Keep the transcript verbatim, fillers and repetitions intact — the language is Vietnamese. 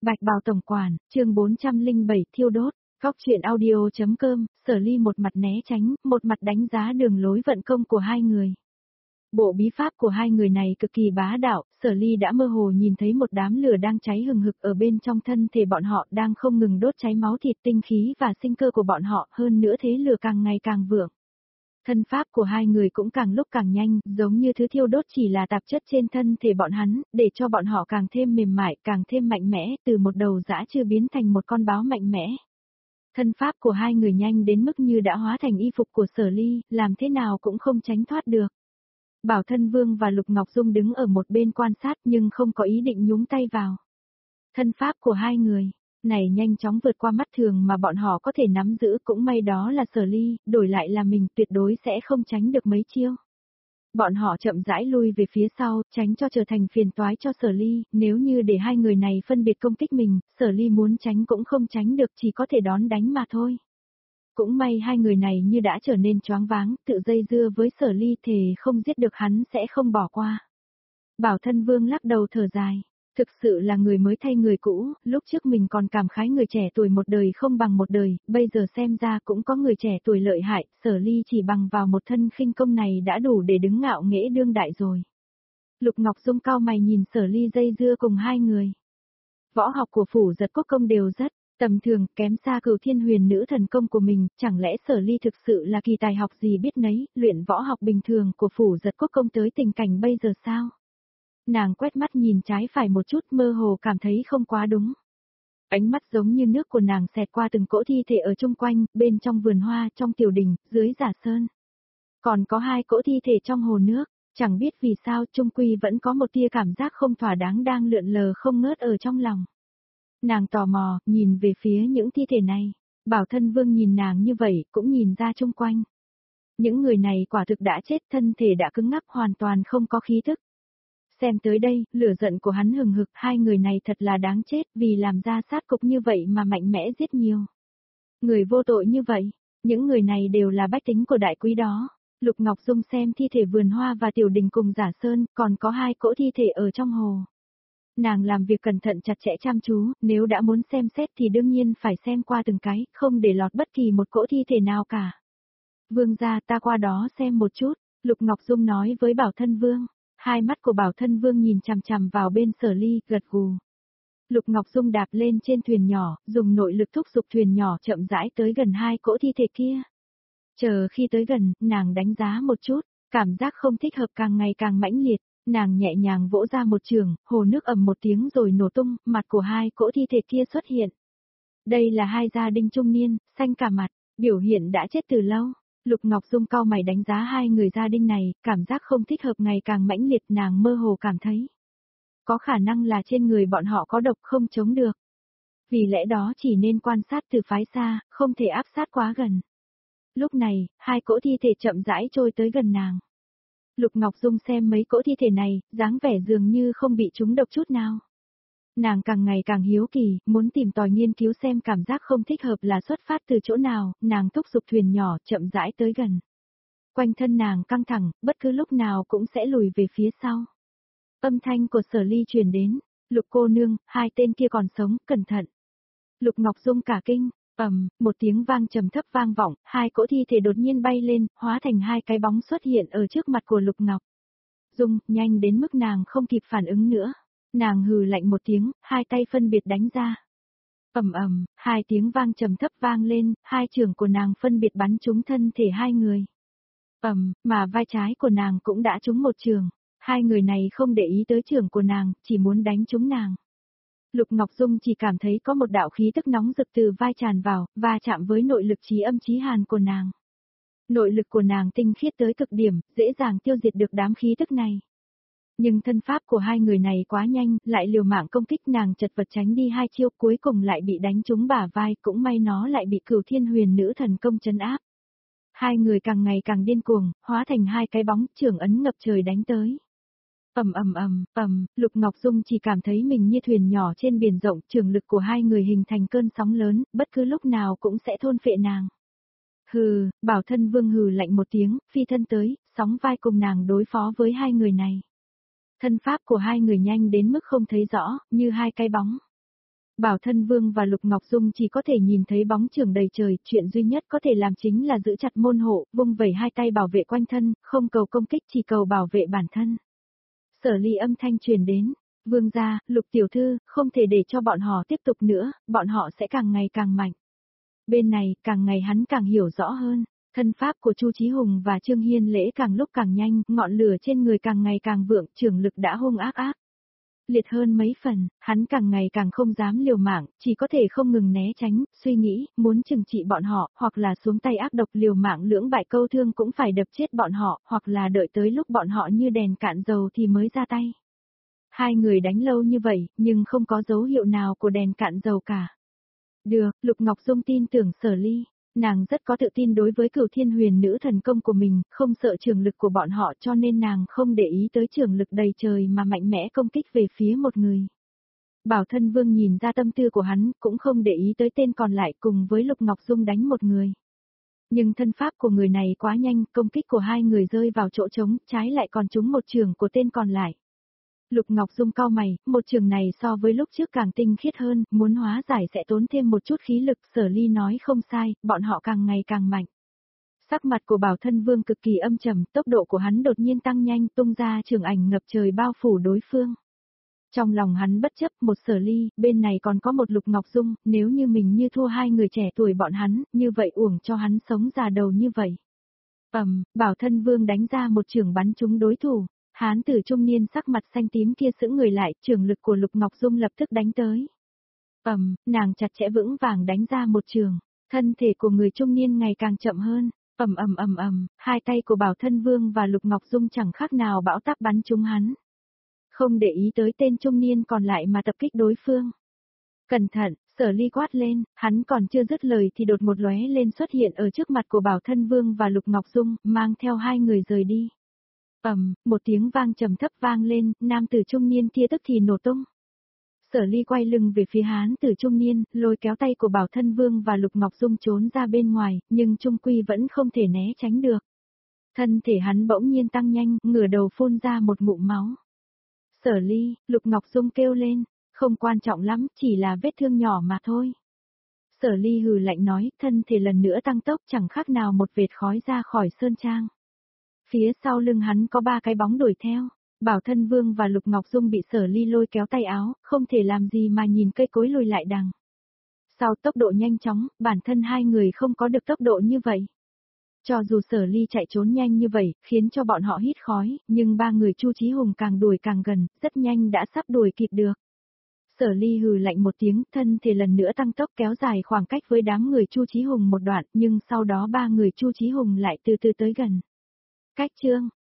Bạch Bào Tổng Quản, chương bốn trăm lẻ bảy thiêu đốt, góc truyện audio.com, Sở Ly một mặt né tránh, một mặt đánh giá đường lối vận công của hai người. Bộ bí pháp của hai người này cực kỳ bá đạo, Sở Ly đã mơ hồ nhìn thấy một đám lửa đang cháy hừng hực ở bên trong thân thể bọn họ đang không ngừng đốt cháy máu thịt tinh khí và sinh cơ của bọn họ, hơn nữa thế lửa càng ngày càng vượng. Thân pháp của hai người cũng càng lúc càng nhanh, giống như thứ thiêu đốt chỉ là tạp chất trên thân thể bọn hắn, để cho bọn họ càng thêm mềm mại, càng thêm mạnh mẽ, từ một đầu dã chưa biến thành một con báo mạnh mẽ. Thân pháp của hai người nhanh đến mức như đã hóa thành y phục của Sở Ly, làm thế nào cũng không tránh thoát được. Bảo Thân Vương và Lục Ngọc Dung đứng ở một bên quan sát nhưng không có ý định nhúng tay vào. Thân pháp của hai người này nhanh chóng vượt qua mắt thường mà bọn họ có thể nắm giữ, cũng may đó là Sở Ly, đổi lại là mình tuyệt đối sẽ không tránh được mấy chiêu. Bọn họ chậm rãi lui về phía sau, tránh cho trở thành phiền toái cho Sở Ly, nếu như để hai người này phân biệt công kích mình, Sở Ly muốn tránh cũng không tránh được, chỉ có thể đón đánh mà thôi. Cũng may hai người này như đã trở nên choáng váng, tự dây dưa với Sở Ly, thề không giết được hắn sẽ không bỏ qua. Bảo Thân Vương lắc đầu thở dài. Thực sự là người mới thay người cũ, lúc trước mình còn cảm khái người trẻ tuổi một đời không bằng một đời, bây giờ xem ra cũng có người trẻ tuổi lợi hại, Sở Ly chỉ bằng vào một thân khinh công này đã đủ để đứng ngạo nghễ đương đại rồi. Lục Ngọc Dung cao mày nhìn Sở Ly dây dưa cùng hai người. Võ học của Phủ Giật Quốc công đều rất tầm thường, kém xa Cửu Thiên Huyền Nữ thần công của mình, chẳng lẽ Sở Ly thực sự là kỳ tài học gì biết nấy, luyện võ học bình thường của Phủ Giật Quốc công tới tình cảnh bây giờ sao? Nàng quét mắt nhìn trái phải một chút, mơ hồ cảm thấy không quá đúng. Ánh mắt giống như nước của nàng xẹt qua từng cỗ thi thể ở chung quanh, bên trong vườn hoa, trong tiểu đình, dưới giả sơn. Còn có hai cỗ thi thể trong hồ nước, chẳng biết vì sao chung quy vẫn có một tia cảm giác không thỏa đáng đang lượn lờ không ngớt ở trong lòng. Nàng tò mò, nhìn về phía những thi thể này. Bảo Thân Vương nhìn nàng như vậy, cũng nhìn ra chung quanh. Những người này quả thực đã chết, thân thể đã cứng ngắc hoàn toàn không có khí thức. Xem tới đây, lửa giận của hắn hừng hực, hai người này thật là đáng chết, vì làm ra sát cục như vậy mà mạnh mẽ giết nhiều. Người vô tội như vậy, những người này đều là bách tính của đại quý đó. Lục Ngọc Dung xem thi thể vườn hoa và tiểu đình cùng giả sơn, còn có hai cỗ thi thể ở trong hồ. Nàng làm việc cẩn thận chặt chẽ chăm chú, nếu đã muốn xem xét thì đương nhiên phải xem qua từng cái, không để lọt bất kỳ một cỗ thi thể nào cả. Vương gia, ta qua đó xem một chút, Lục Ngọc Dung nói với Bảo Thân Vương. Hai mắt của Bảo Thân Vương nhìn chằm chằm vào bên Sở Ly, gật gù. Lục Ngọc Dung đạp lên trên thuyền nhỏ, dùng nội lực thúc giục thuyền nhỏ chậm rãi tới gần hai cỗ thi thể kia. Chờ khi tới gần, nàng đánh giá một chút, cảm giác không thích hợp càng ngày càng mãnh liệt, nàng nhẹ nhàng vỗ ra một trường, hồ nước ầm một tiếng rồi nổ tung, mặt của hai cỗ thi thể kia xuất hiện. Đây là hai gia đình trung niên, xanh cả mặt, biểu hiện đã chết từ lâu. Lục Ngọc Dung cau mày đánh giá hai người gia đình này, cảm giác không thích hợp ngày càng mãnh liệt, nàng mơ hồ cảm thấy. Có khả năng là trên người bọn họ có độc không chống được. Vì lẽ đó chỉ nên quan sát từ phái xa, không thể áp sát quá gần. Lúc này, hai cỗ thi thể chậm rãi trôi tới gần nàng. Lục Ngọc Dung xem mấy cỗ thi thể này, dáng vẻ dường như không bị trúng độc chút nào. Nàng càng ngày càng hiếu kỳ, muốn tìm tòi nghiên cứu xem cảm giác không thích hợp là xuất phát từ chỗ nào, nàng thúc giục thuyền nhỏ chậm rãi tới gần. Quanh thân nàng căng thẳng, bất cứ lúc nào cũng sẽ lùi về phía sau. Âm thanh của Sở Ly truyền đến, Lục cô nương, hai tên kia còn sống, cẩn thận. Lục Ngọc Dung cả kinh, ầm, một tiếng vang trầm thấp vang vọng, hai cỗ thi thể đột nhiên bay lên, hóa thành hai cái bóng xuất hiện ở trước mặt của Lục Ngọc Dung, nhanh đến mức nàng không kịp phản ứng nữa. Nàng hừ lạnh một tiếng, hai tay phân biệt đánh ra. Ầm ầm, hai tiếng vang trầm thấp vang lên, hai chưởng của nàng phân biệt bắn trúng thân thể hai người. Ầm, mà vai trái của nàng cũng đã trúng một chưởng. Hai người này không để ý tới chưởng của nàng, chỉ muốn đánh trúng nàng. Lục Ngọc Dung chỉ cảm thấy có một đạo khí tức nóng rực từ vai tràn vào, va chạm với nội lực chí âm chí hàn của nàng. Nội lực của nàng tinh khiết tới cực điểm, dễ dàng tiêu diệt được đám khí tức này. Nhưng thân pháp của hai người này quá nhanh, lại liều mạng công kích, nàng chật vật tránh đi hai chiêu, cuối cùng lại bị đánh trúng bả vai, cũng may nó lại bị Cửu Thiên Huyền Nữ thần công trấn áp. Hai người càng ngày càng điên cuồng, hóa thành hai cái bóng, chưởng ấn ngập trời đánh tới. Ầm ầm ầm, ầm, Lục Ngọc Dung chỉ cảm thấy mình như thuyền nhỏ trên biển rộng, trường lực của hai người hình thành cơn sóng lớn, bất cứ lúc nào cũng sẽ thôn phệ nàng. Hừ, Bảo Thân Vương hừ lạnh một tiếng, phi thân tới, sóng vai cùng nàng đối phó với hai người này. Thân pháp của hai người nhanh đến mức không thấy rõ, như hai cái bóng. Bảo Thân Vương và Lục Ngọc Dung chỉ có thể nhìn thấy bóng chưởng đầy trời, chuyện duy nhất có thể làm chính là giữ chặt môn hộ, vung vẩy hai tay bảo vệ quanh thân, không cầu công kích chỉ cầu bảo vệ bản thân. Sở Ly âm thanh truyền đến, Vương gia, Lục tiểu thư, không thể để cho bọn họ tiếp tục nữa, bọn họ sẽ càng ngày càng mạnh. Bên này, càng ngày hắn càng hiểu rõ hơn, thân pháp của Chu Chí Hùng và Trương Hiên Lễ càng lúc càng nhanh, ngọn lửa trên người càng ngày càng vượng, trưởng lực đã hung ác ác. Liệt hơn mấy phần, hắn càng ngày càng không dám liều mạng, chỉ có thể không ngừng né tránh, suy nghĩ, muốn trừng trị bọn họ, hoặc là xuống tay ác độc liều mạng lưỡng bại câu thương cũng phải đập chết bọn họ, hoặc là đợi tới lúc bọn họ như đèn cạn dầu thì mới ra tay. Hai người đánh lâu như vậy, nhưng không có dấu hiệu nào của đèn cạn dầu cả. Được, Lục Ngọc Dung tin tưởng Sở Ly. Nàng rất có tự tin đối với Cửu Thiên Huyền Nữ thần công của mình, không sợ trường lực của bọn họ cho nên nàng không để ý tới trường lực đầy trời mà mạnh mẽ công kích về phía một người. Bảo Thân Vương nhìn ra tâm tư của hắn, cũng không để ý tới tên còn lại cùng với Lục Ngọc Dung đánh một người. Nhưng thân pháp của người này quá nhanh, công kích của hai người rơi vào chỗ trống, trái lại còn trúng một trường của tên còn lại. Lục Ngọc Dung cau mày, một trường này so với lúc trước càng tinh khiết hơn, muốn hóa giải sẽ tốn thêm một chút khí lực, Sở Ly nói không sai, bọn họ càng ngày càng mạnh. Sắc mặt của Bảo Thân Vương cực kỳ âm trầm, tốc độ của hắn đột nhiên tăng nhanh, tung ra trường ảnh ngập trời bao phủ đối phương. Trong lòng hắn bất chấp một Sở Ly, bên này còn có một Lục Ngọc Dung, nếu như mình như thua hai người trẻ tuổi bọn hắn, như vậy uổng cho hắn sống già đầu như vậy. Ầm, Bảo Thân Vương đánh ra một trường bắn trúng đối thủ. Hán tử trung niên sắc mặt xanh tím kia sững người lại, trường lực của Lục Ngọc Dung lập tức đánh tới. Ầm, nàng chặt chẽ vững vàng đánh ra một trường, thân thể của người trung niên ngày càng chậm hơn. Ầm ầm ầm ầm, hai tay của Bảo Thân Vương và Lục Ngọc Dung chẳng khác nào bão táp bắn trúng hắn. Không để ý tới tên trung niên còn lại mà tập kích đối phương. Cẩn thận, Sở Ly quát lên, hắn còn chưa dứt lời thì đột một lóe lên xuất hiện ở trước mặt của Bảo Thân Vương và Lục Ngọc Dung, mang theo hai người rời đi. Ầm, một tiếng vang trầm thấp vang lên, nam tử trung niên kia tức thì nổ tung. Sở Ly quay lưng về phía hán tử trung niên, lôi kéo tay của Bảo Thân Vương và Lục Ngọc Dung trốn ra bên ngoài, nhưng trung quy vẫn không thể né tránh được. Thân thể hắn bỗng nhiên tăng nhanh, ngửa đầu phun ra một ngụm máu. Sở Ly, Lục Ngọc Dung kêu lên, không quan trọng lắm, chỉ là vết thương nhỏ mà thôi. Sở Ly hừ lạnh nói, thân thể lần nữa tăng tốc chẳng khác nào một vệt khói ra khỏi sơn trang. Phía sau lưng hắn có ba cái bóng đuổi theo, Bảo Thân Vương và Lục Ngọc Dung bị Sở Ly lôi kéo tay áo, không thể làm gì mà nhìn cây cối lùi lại đằng. Sau tốc độ nhanh chóng, bản thân hai người không có được tốc độ như vậy. Cho dù Sở Ly chạy trốn nhanh như vậy, khiến cho bọn họ hít khói, nhưng ba người Chu Chí Hùng càng đuổi càng gần, rất nhanh đã sắp đuổi kịp được. Sở Ly hừ lạnh một tiếng, thân thể lần nữa tăng tốc kéo dài khoảng cách với đám người Chu Chí Hùng một đoạn, nhưng sau đó ba người Chu Chí Hùng lại từ từ tới gần. Cách chương